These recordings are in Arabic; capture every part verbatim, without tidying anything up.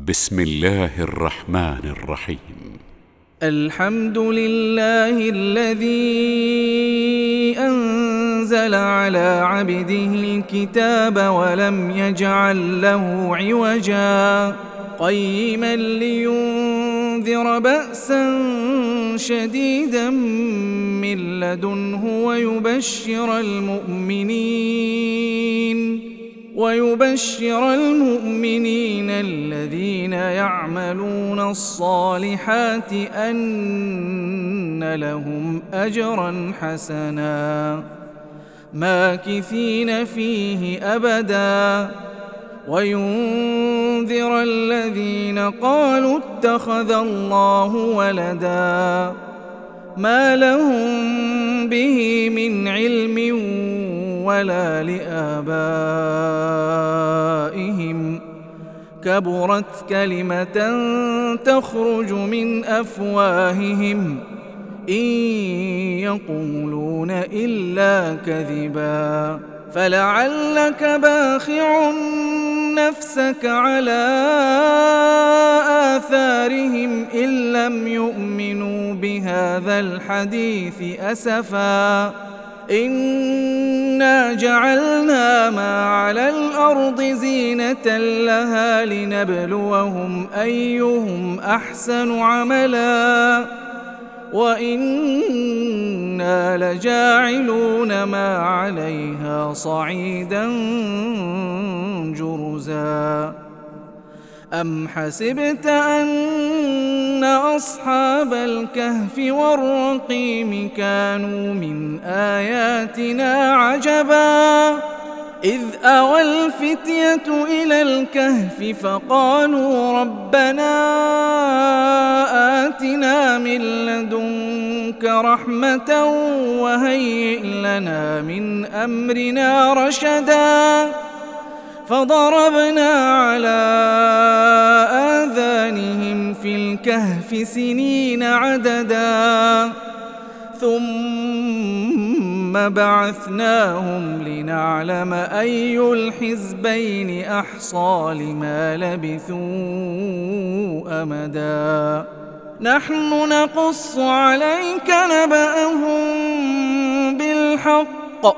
بسم الله الرحمن الرحيم. الحمد لله الذي أنزل على عبده الكتاب ولم يجعل له عوجا قيما لينذر بأسا شديدا من لدنه ويبشر المؤمنين ويبشر المؤمنين الذين يعملون الصالحات أن لهم أجرا حسنا ماكثين فيه أبدا وينذر الذين قالوا اتخذ الله ولدا ما لهم به من علم ولا لآبائهم كبرت كلمة تخرج من أفواههم إن يقولون إلا كذبا فلعلك باخع نفسك على آثارهم إن لم يؤمنوا بهذا الحديث أسفا إنا جعلنا ما على الأرض زينة لها لنبلوهم أيهم أحسن عملا وإنا لجاعلون ما عليها صعيدا جرزا أم حسبت أن أصحاب الكهف والرقيم كانوا من آياتنا عجبا إذ أوى الفتية إلى الكهف فقالوا ربنا آتنا من لدنك رحمة وهيئ لنا من أمرنا رشدا فضربنا على آذانهم في الكهف سنين عددا ثم بعثناهم لنعلم أي الحزبين أحصى لما لبثوا أمدا نحن نقص عليك نبأهم بالحق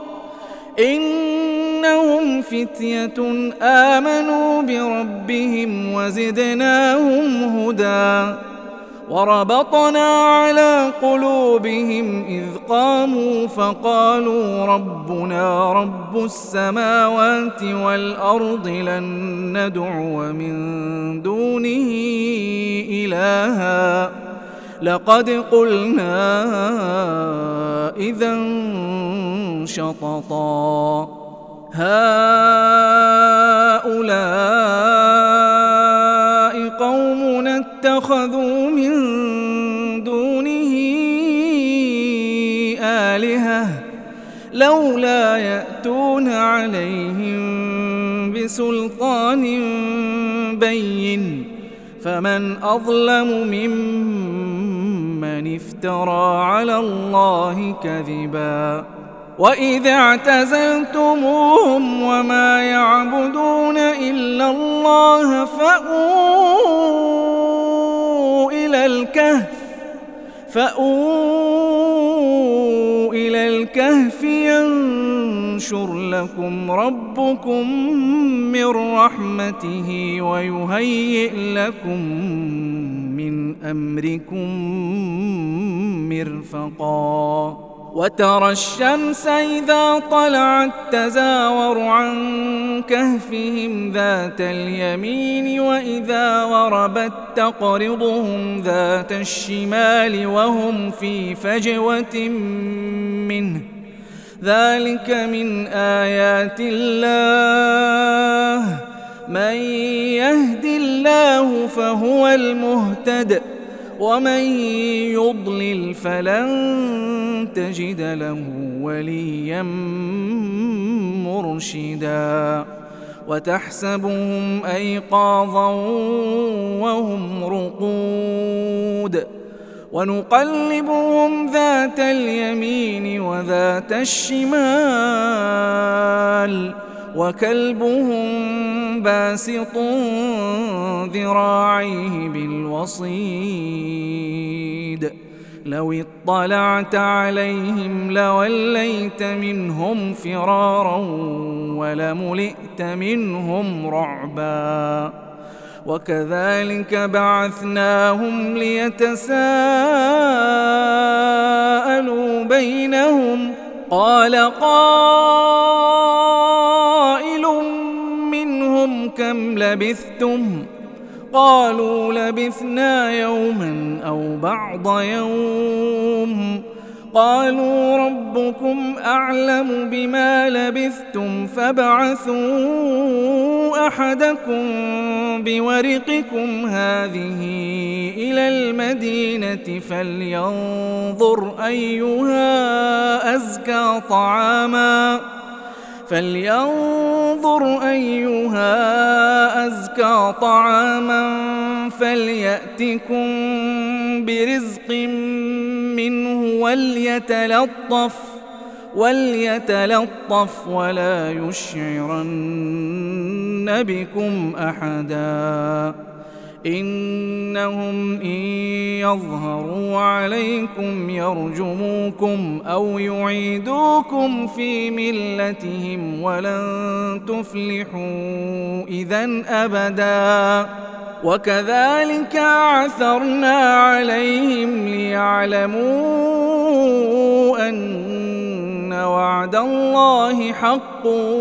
إنهم فتية آمنوا بربهم وزدناهم هدى وربطنا على قلوبهم إذ قاموا فقالوا ربنا رب السماوات والأرض لن ندعو من دونه إلها لقد قلنا إذا شططا هؤلاء قومنا اتخذوا من دونه آلهة لولا يأتون عليهم بسلطان بين فمن أظلم ممن افترى على الله كذبا وإذ اعتزلتموهم وما يعبدون إلا الله فأووا إلى الكهف فأووا إلى الكهف ينشر لكم ربكم من رحمته ويهيئ لكم من أمركم مرفقا وترى الشمس إذا طلعت تزاور عن كهفهم ذات اليمين وإذا غربت تقرضهم ذات الشمال وهم في فجوة منه ذلك من آيات الله من يهد الله فهو المهتد ومن يضلل فلن تجد له وليا مرشدا وتحسبهم أيقاظا وهم رقود ونقلبهم ذات اليمين وذات الشمال وكلبهم باسط ذراعيه بالوصيد لو اطلعت عليهم لوليت منهم فرارا ولملئت منهم رعبا وكذلك بعثناهم ليتساءلوا بينهم قال قائل منهم كم لبثتم قالوا لبثنا يوما أو بعض يوم قالوا ربكم أعلم بما لبثتم فابعثوا أحدكم بورقكم هذه إلى المدينة فلينظر أيها أزكى طعاما فلينظر أيها أزكى طعاما فليأتكم برزق منه وليتلطف وليتلطف ولا يشعرن بكم أحدا إنهم إن يظهروا عليكم يرجموكم أو يعيدوكم في ملتهم ولن تفلحوا إذن أبدا وكذلك عثرنا عليهم ليعلموا أن وعد الله حق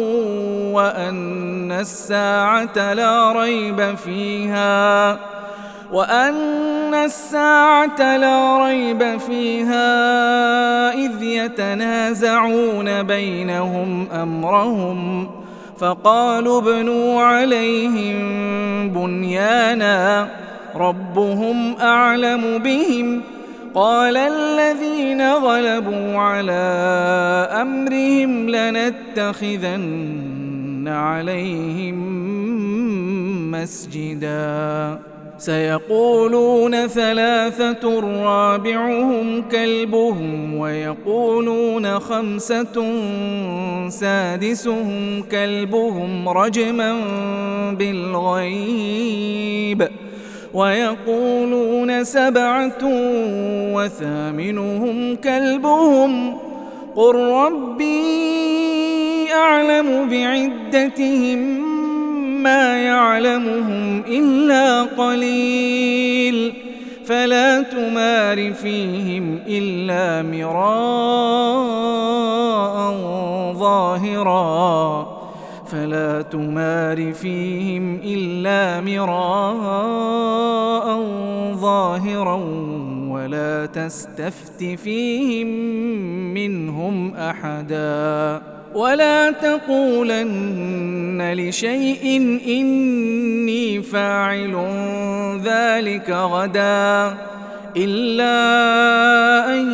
وأن الساعة لا ريب فيها وأن الساعة لا ريب فيها إذ يتنازعون بينهم أمرهم فقالوا ابنوا عليهم بنيانا ربهم أعلم بهم قال الذين غلبوا على أمرهم لنتخذن عليهم مسجدا سيقولون ثلاثة رابعهم كلبهم ويقولون خمسة سادسهم كلبهم رجما بالغيب ويقولون سبعة وثامنهم كلبهم قل ربي أعلم بعدتهم ما يعلمهم إلا قليل فلا تمار فيهم إلا مراء ظاهرا فلا تمار فيهم إلا مراء ظاهرا ولا تستفت فيهم منهم أحدا ولا تقولن لشيء إني فاعل ذلك غدا إلا أن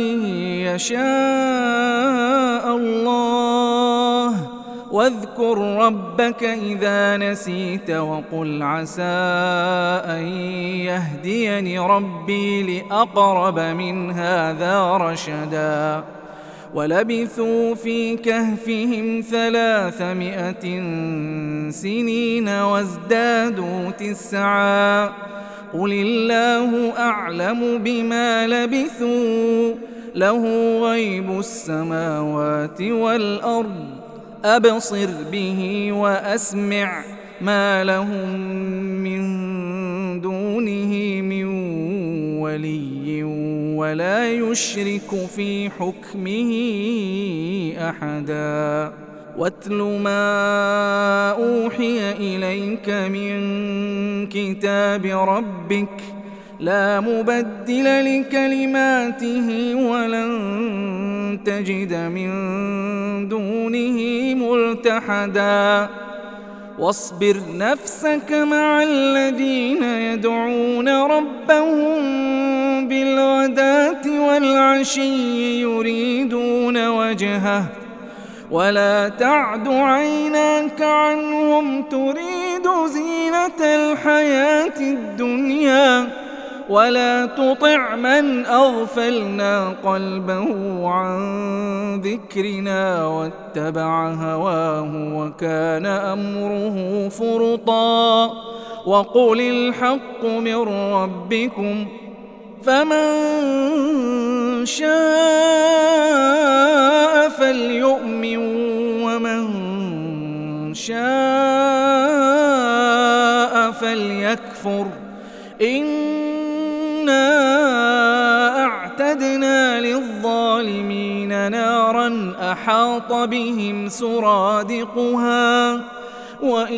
يشاء الله واذكر ربك إذا نسيت وقل عسى أن يهديني ربي لأقرب من هذا رشدا ولبثوا في كهفهم ثلاثمائة سنين وازدادوا تسعا قل الله أعلم بما لبثوا له غيب السماوات والأرض أبصر به وأسمع ما لهم من دونه من ولي ولا يشرك في حكمه أحدا واتل ما أوحي إليك من كتاب ربك لا مبدل لكلماته ولن تجد من دونه ملتحدا واصبر نفسك مع الذين يدعون ربهم بالغداة والعشي يريدون وجهه ولا تعد عيناك عنهم تريد زينة الحياة الدنيا ولا تطع من أغفلنا قلبه عن ذكرنا واتبع هواه وكان أمره فرطا وقل الحق من ربكم فمن شاء فليؤمن ومن شاء فليكفر إنا أعتدنا للظالمين نارا أحاط بهم سرادقها وإن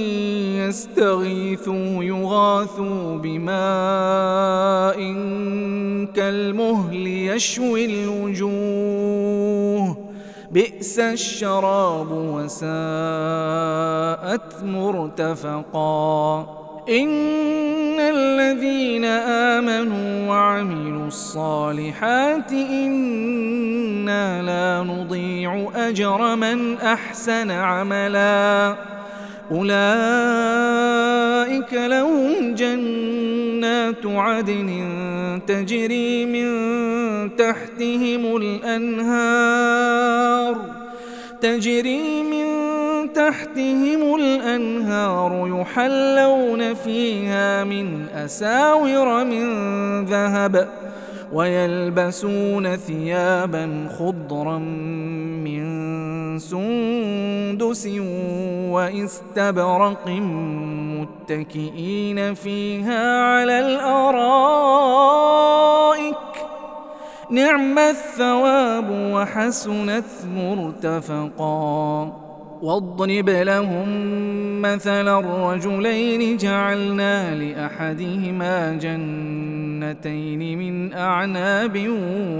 يستغيثوا يغاثوا بماء كالمهل يشوي الوجوه بئس الشراب وساءت مرتفقا إن الذين آمنوا وعملوا الصالحات إنا لا نضيع أجر من أحسن عملا أولئك لهم جنات عدن تجري من تحتهم الأنهار تجري من تحتهم الأنهار يحلون فيها من أساور من ذهب ويلبسون ثيابا خضرا من سندس واستبرق متكئين فيها على الأرائك نعم الثواب وحسنت مرتفقا واضرب لهم مثلا الرجلين جعلنا لأحدهما جنتين من أعناب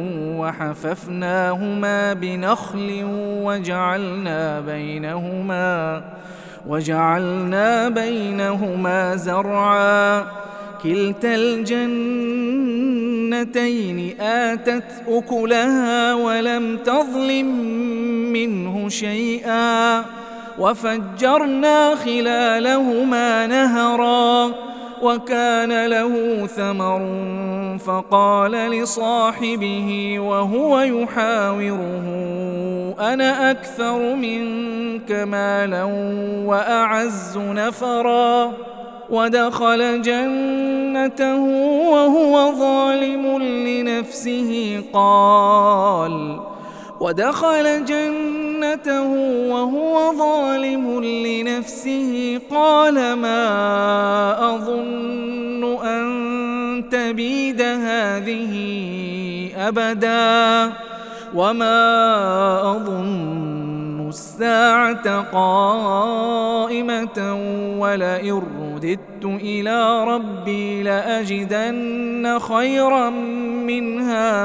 وحففناهما بنخل وجعلنا بينهما وجعلنا بينهما زرعا كلتا الجنتين آتت أكلها ولم تظلم منه شيئا وفجرنا خلالهما نهرا وكان له ثمر فقال لصاحبه وهو يحاوره أنا أكثر منك مالا وأعز نفرا ودخل جنته وهو ظالم لنفسه قال ودخل جنته وهو ظالم لنفسه قال ما أظن أن تبيد هذه أبدا وما أظن الساعة قائمة ولئن رددت إلى ربي لأجدن خيرا منها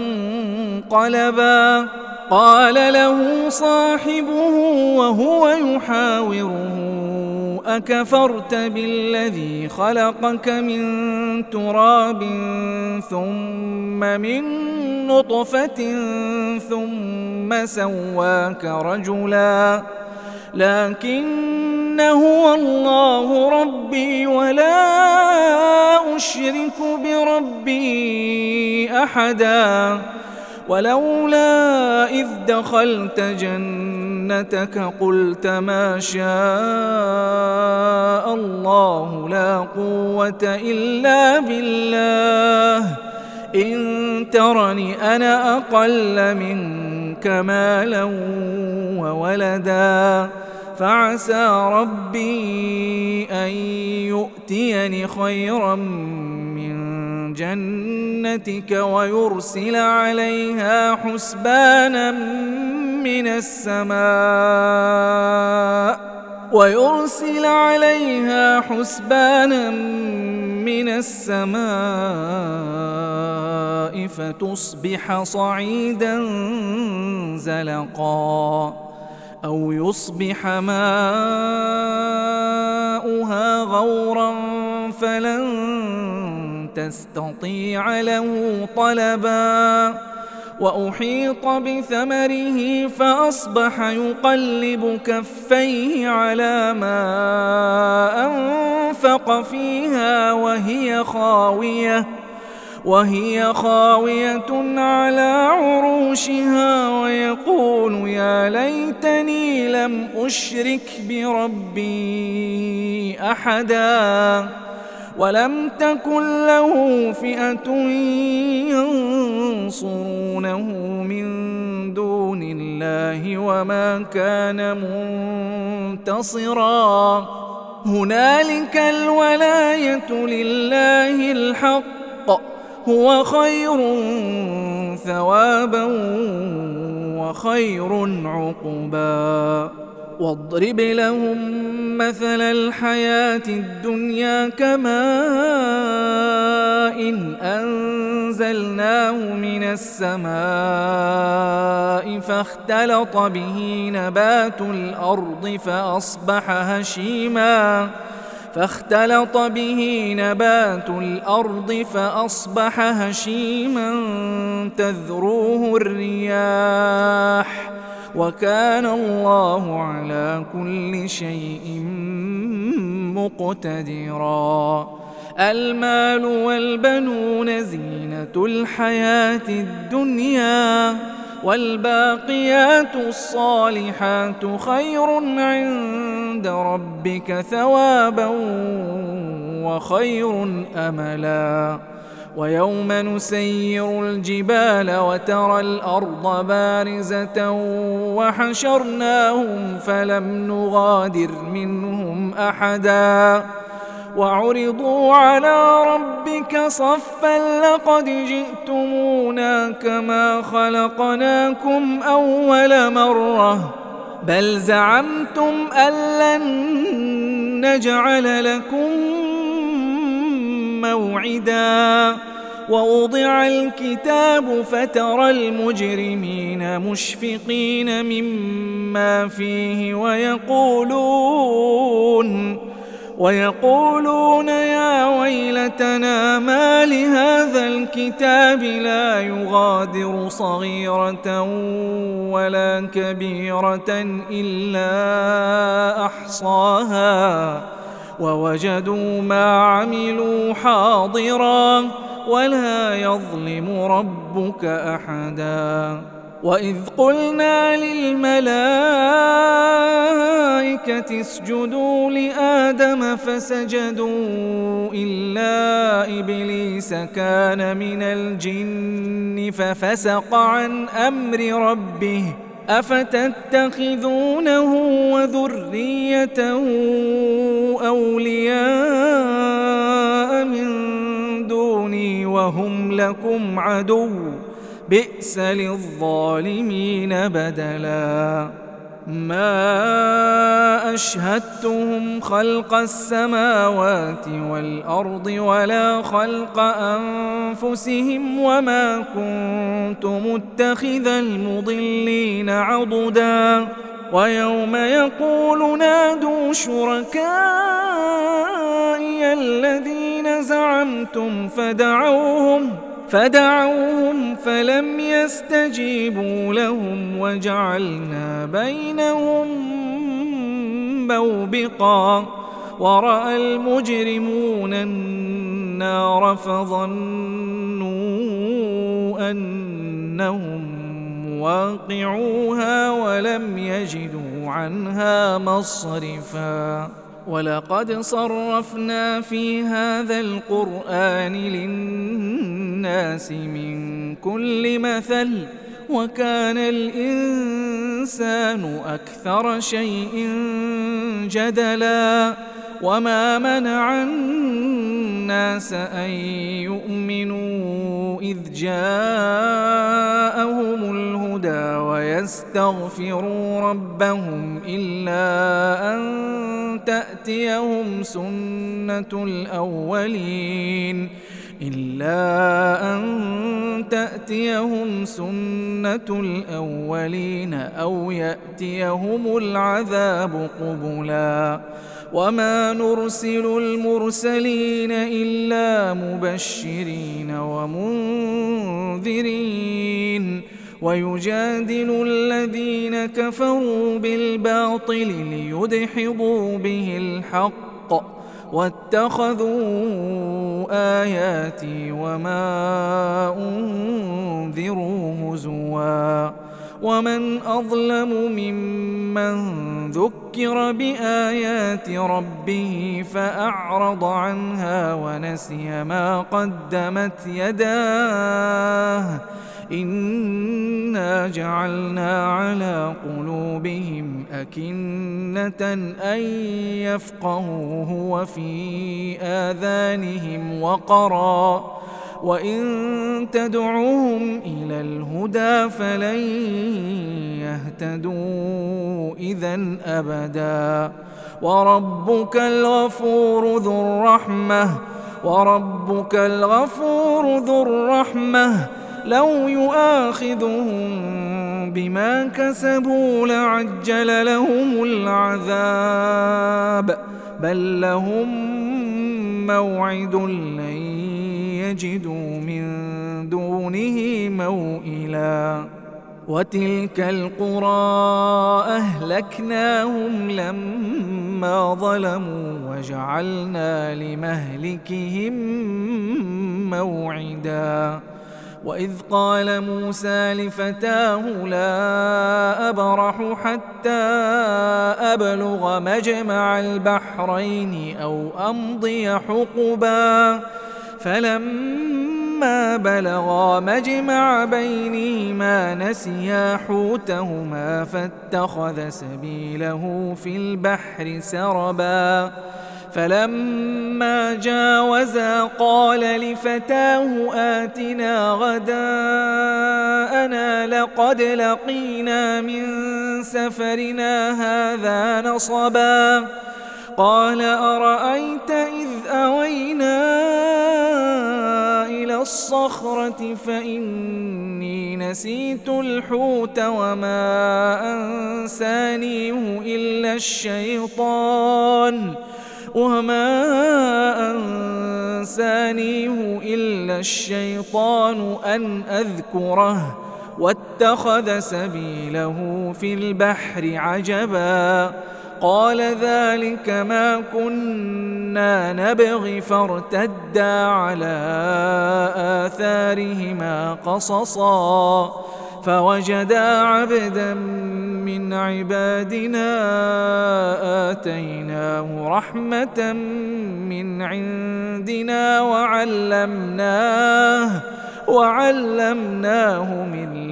منقلبا قال له صاحبه وهو يحاوره أكفرت بالذي خلقك من تراب ثم من نطفة ثم سواك رجلا لكن هو الله ربي ولا أشرك بربي أحدا ولولا إذ دخلت جنتك قلت ما شاء الله لا قوة إلا بالله إن ترني أنا أقل منك مالا وولدا فعسى ربي أن يؤتيني خيرا من جنتك ويرسل عليها حسبانا من السماء ويرسل عليها حسبانا من السماء فتصبح صعيدا زلقا أو يصبح ماؤها غورا فلن تستطيع له طلبا وأحيط بثمره فأصبح يقلب كفيه على ما أنفق فيها وهي خاوية وهي خاوية على عروشها ويقول يا ليتني لم أشرك بربي أحدا ولم تكن له فئة ينصرونه من دون الله وما كان منتصرا هنالك الولاية لله الحق هو خير ثوابا وخير عقبا واضرب لهم مثل الحياة الدنيا كماء إن أنزلناه من السماء فاختلط به نبات الأرض فأصبح هشيما فاختلط به نبات الأرض فأصبح هشيما تذروه الرياح وكان الله على كل شيء مقتدرا المال والبنون زينة الحياة الدنيا والباقيات الصالحات خير عند ربك ثوابا وخير أملا ويوم نسير الجبال وترى الأرض بارزة وحشرناهم فلم نغادر منهم أحدا وعرضوا على ربك صفا لقد جئتمونا كما خلقناكم أول مرة بل زعمتم أن لن نجعل لكم موعدا ووضع الكتاب فترى المجرمين مشفقين مما فيه ويقولون ويقولون يا ويلتنا ما لهذا الكتاب لا يغادر صغيرة ولا كبيرة إلا أحصاها ووجدوا ما عملوا حاضرا ولا يظلم ربك أحدا وإذ قلنا للملائكة اسجدوا لآدم فسجدوا إلا إبليس كان من الجن ففسق عن أمر ربه أفتتخذونه وذريته أولياء من دوني وهم لكم عدو بئس للظالمين بدلا ما أشهدتهم خلق السماوات والأرض ولا خلق أنفسهم وما كنت متخذ المضلين عضدا ويوم يقول نادوا شركائي الذين زعمتم فدعوهم فدعوهم فلم يستجيبوا لهم وجعلنا بينهم موبقا ورأى المجرمون النار فظنوا أنهم واقعوها ولم يجدوا عنها مصرفا ولقد صرفنا في هذا القرآن للناس من كل مثل وكان الإنسان أكثر شيء جدلا وما منع الناس أن يؤمنوا إذ جاءهم الهدى ويستغفروا ربهم إلا أن تأتيهم سنة الأولين إلا أن تأتيهم سنة الأولين أو يأتيهم العذاب قبلا وما نرسل المرسلين إلا مبشرين ومنذرين ويجادل الذين كفروا بالباطل ليدحضوا به الحق واتخذوا آياتي وما أنذروا هزوا ومن أظلم ممن ذكر بآيات ربه فأعرض عنها ونسي ما قدمت يداه إنا جعلنا على قلوبهم أكنة أن يفقهوه وفي آذانهم وقرا وإن تدعوهم إلى الهدى فلن يهتدوا إذن أبدا وربك الغفور ذو الرحمة وربك الغفور ذو الرحمة لو يؤاخذهم بما كسبوا لعجل لهم العذاب بل لهم موعد لن يجدوا من دونه موئلا وتلك القرى أهلكناهم لما ظلموا وجعلنا لمهلكهم موعدا وإذ قال موسى لفتاه لا أبرح حتى أبلغ مجمع البحرين أو أمضي حقبا فلما بلغا مجمع بينهما نسيا حوتهما فاتخذ سبيله في البحر سربا فلما جاوزا قال لفتاه آتنا غداءنا لقد لقينا من سفرنا هذا نصبا قال أرأيت إذ أوينا إلى الصخرة فإني نسيت الحوت وما أنسانيه إلا الشيطان وما أنسانيه إلا الشيطان أن أذكره واتخذ سبيله في البحر عجبا قال ذلك ما كنا نبغي فارتدا على آثارهما قصصا فوجدا عبدا من عبادنا آتيناه رحمة من عندنا وعلمناه وعلمناه من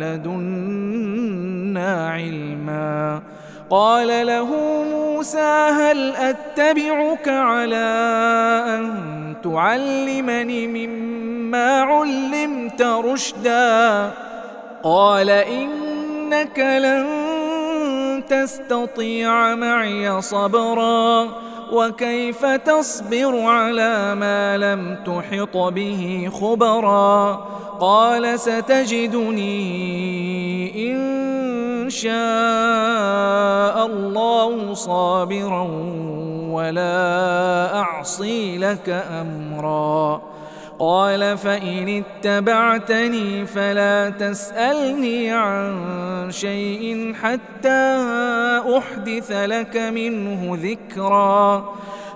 لدنا علما قال له موسى هل أتبعك على أن تعلمني مما علمت رشدا قال إنك لن تستطيع معي صبرا وكيف تصبر على ما لم تحط به خبرا قال ستجدني إن شاء الله صابرا ولا أعصي لك أمرا قال فإن اتبعتني فلا تسألني عن شيء حتى أحدث لك منه ذكرا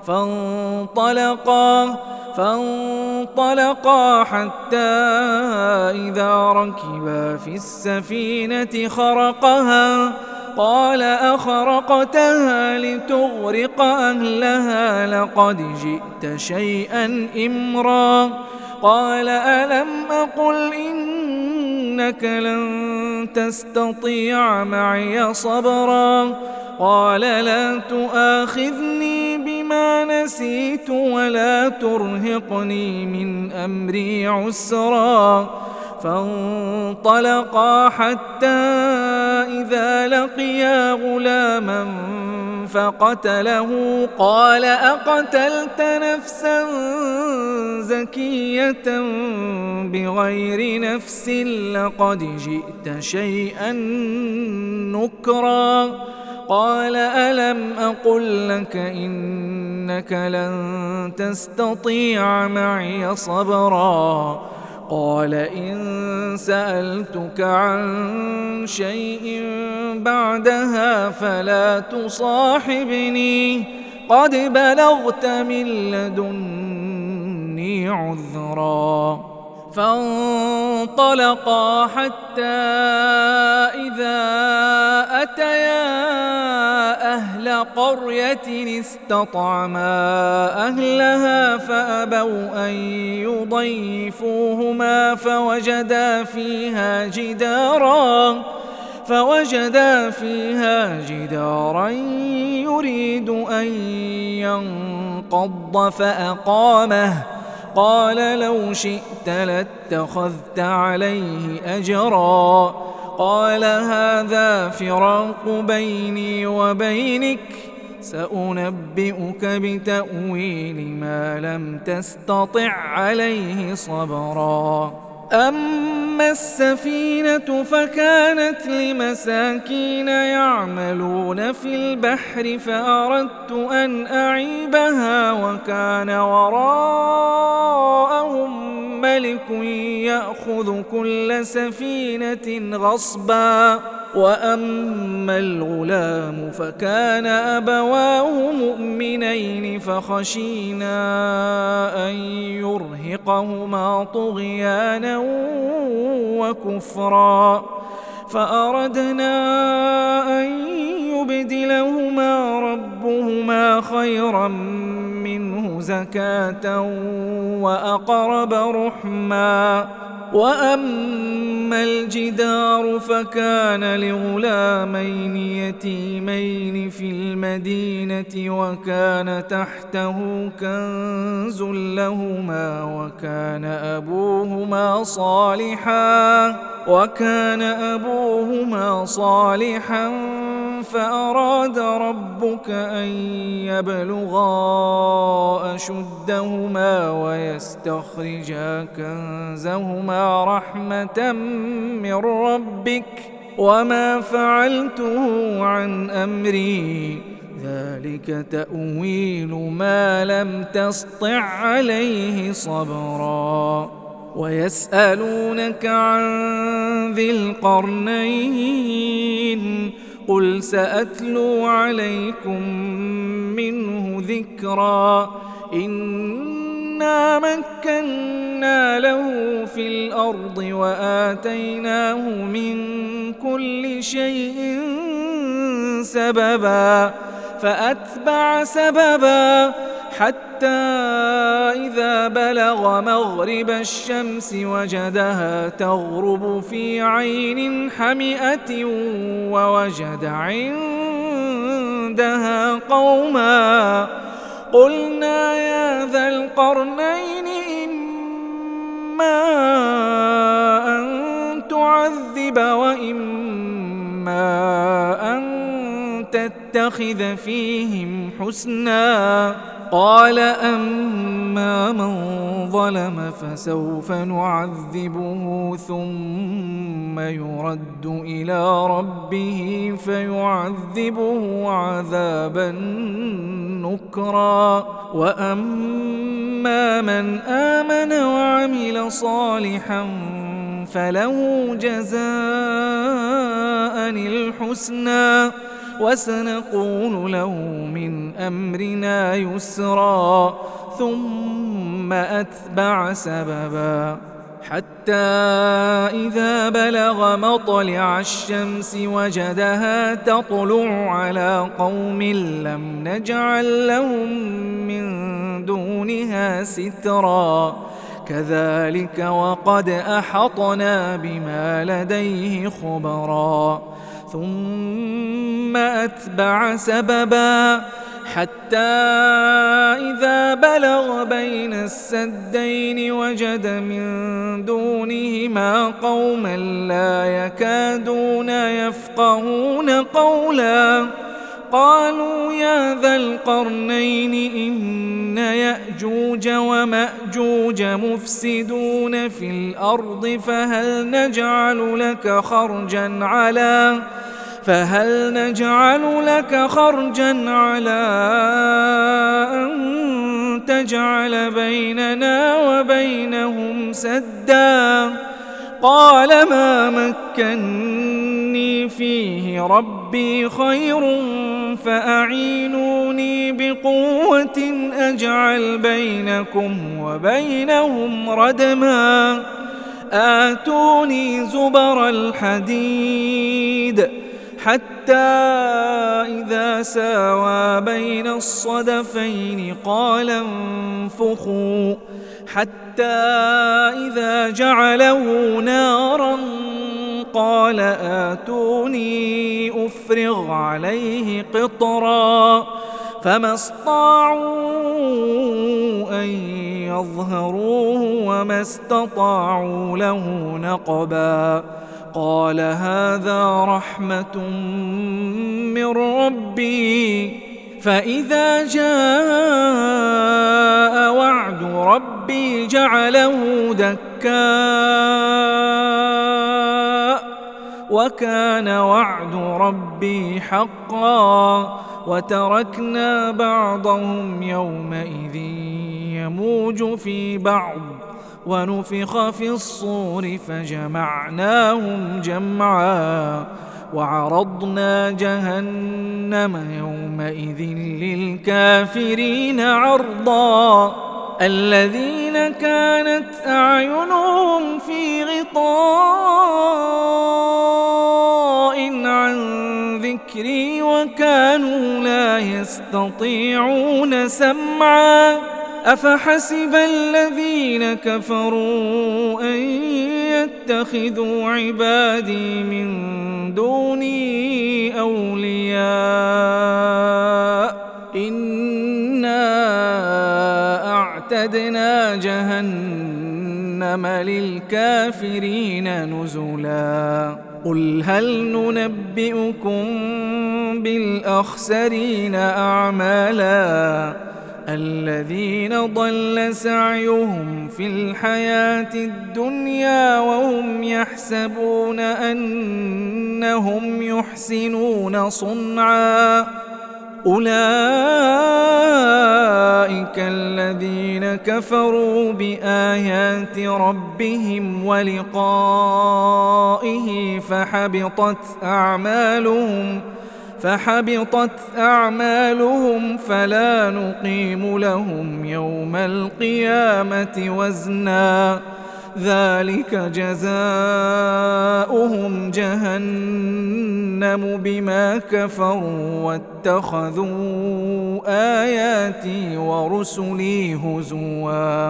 فانطلقا فانطلقا حتى إذا ركبا في السفينة خرقها قال أخرقتها لتغرق أهلها لقد جئت شيئا إمرا قال ألم أقل إنك لن تستطيع معي صبرا قال لا تؤاخذني بما نسيت ولا ترهقني من أمري عسرا فانطلقا حتى إذا لقيا غلاما فقتله قال أقتلت نفسا زكية بغير نفس لقد جئت شيئا نكرا قال ألم أقل لك إنك لن تستطيع معي صبرا قال إن سألتك عن شيء بعدها فلا تصاحبني قد بلغت من لدني عذرا فانطلقا حتى إذا أتيا أهل قرية استطعما أهلها فأبوا أن يضيفوهما فوجدا فيها جدارا فوجدا فيها جدارا يريد أن ينقض فأقامه قال لو شئت لاتخذت عليه أجرا قال هذا فراق بيني وبينك سأنبئك بتأويل ما لم تستطع عليه صبرا أما السفينة فكانت لمساكين يعملون في البحر فأردت أن أعيبها وكان وراءهم ملك يأخذ كل سفينة غصبا وأما الغلام فكان أبواه مؤمنين فخشينا أن يرهقهما طغيانا وكفرا فأردنا أن يبدلهما ربهما خيرا منه زكاة وأقرب رحما وأما الجدار فكان لغلامين يتيمين في المدينة وكان تحته كنز لهما وكان أبوهما صالحا وكان أبوهما صالحا فأراد ربك أن يبلغا أشدهما ويستخرجا كنزهما رحمة من ربك وما فعلته عن أمري ذلك تأويل ما لم تسطع عليه صبرا ويسألونك عن ذي القرنين قل سأتلو عليكم منه ذكرا إنا مكنا له في الأرض وآتيناه من كل شيء سببا فأتبع سببا حتى إذا بلغ مغرب الشمس وجدها تغرب في عين حمئة ووجد عندها قوما قلنا يا ذا القرنين إما أن تعذب وإما أن تتخذ فيهم حسنا قال أما من ظلم فسوف نعذبه ثم يرد إلى ربه فيعذبه عذابا نكرا وأما من آمن وعمل صالحا فله جزاء الحسنى وسنقول له من أمرنا يسرا ثم أتبع سببا حتى إذا بلغ مطلع الشمس وجدها تطلع على قوم لم نجعل لهم من دونها سترا كذلك وقد أحطنا بما لديه خبرا ثم أتبع سببا حتى إذا بلغ بين السدين وجد من دونهما قوما لا يكادون يفقهون قولا قالوا يا ذا القرنين إن يأجوج ومأجوج مفسدون في الأرض فهل نجعل لك خرجا على فهل نجعل لك خرجا على أن تجعل بيننا وبينهم سدا؟ قال ما مكني فيه ربي خير فأعينوني بقوة أجعل بينكم وبينهم ردما آتوني زبر الحديد حتى إذا ساوى بين الصدفين قال انفخوا حتى إذا جعله نارا قال آتوني أفرغ عليه قطرا فما استطاعوا أن يظهروه وما استطاعوا له نقبا قال هذا رحمة من ربي فإذا جاء وعد ربي جعله دكاء وكان وعد ربي حقا وتركنا بعضهم يومئذ يموج في بعض ونفخ في الصور فجمعناهم جمعا وعرضنا جهنم يومئذ للكافرين عرضا الذين كانت أعينهم في غطاء عن ذكري وكانوا لا يستطيعون سمعا أفحسب الذين كفروا أن يتخذوا عبادي من دوني أولياء إنا أعتدنا جهنم للكافرين نزلا قل هل ننبئكم بالأخسرين أعمالا الذين ضل سعيهم في الحياة الدنيا وهم يحسبون أنهم يحسنون صنعا أولئك الذين كفروا بآيات ربهم ولقائه فحبطت أعمالهم فحبطت أعمالهم فلا نقيم لهم يوم القيامة وزنا ذلك جزاؤهم جهنم بما كفروا واتخذوا آياتي ورسلي هزوا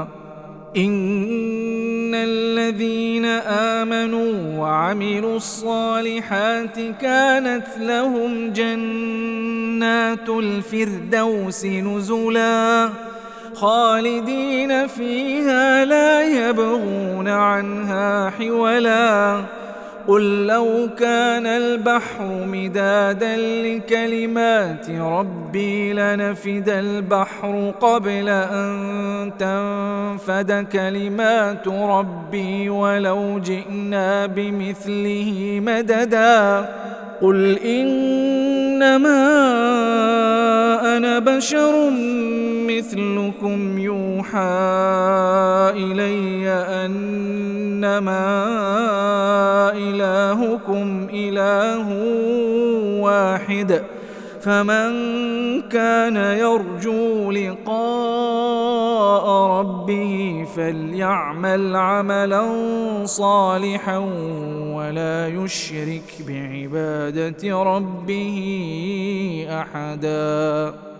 إن الذين آمنوا وعملوا الصالحات كانت لهم جنات الفردوس نزلا خالدين فيها لا يبغون عنها حولا قل لو كان البحر مدادا لكلمات ربي لنفد البحر قبل أن تنفد كلمات ربي ولو جئنا بمثله مددا قل إنما أنا بشر مثلكم يوحى إلي أنما إلهكم إله واحد فمن كان يرجو لقاء ربه فليعمل عملا صالحا ولا يشرك بعبادة ربه أحدا.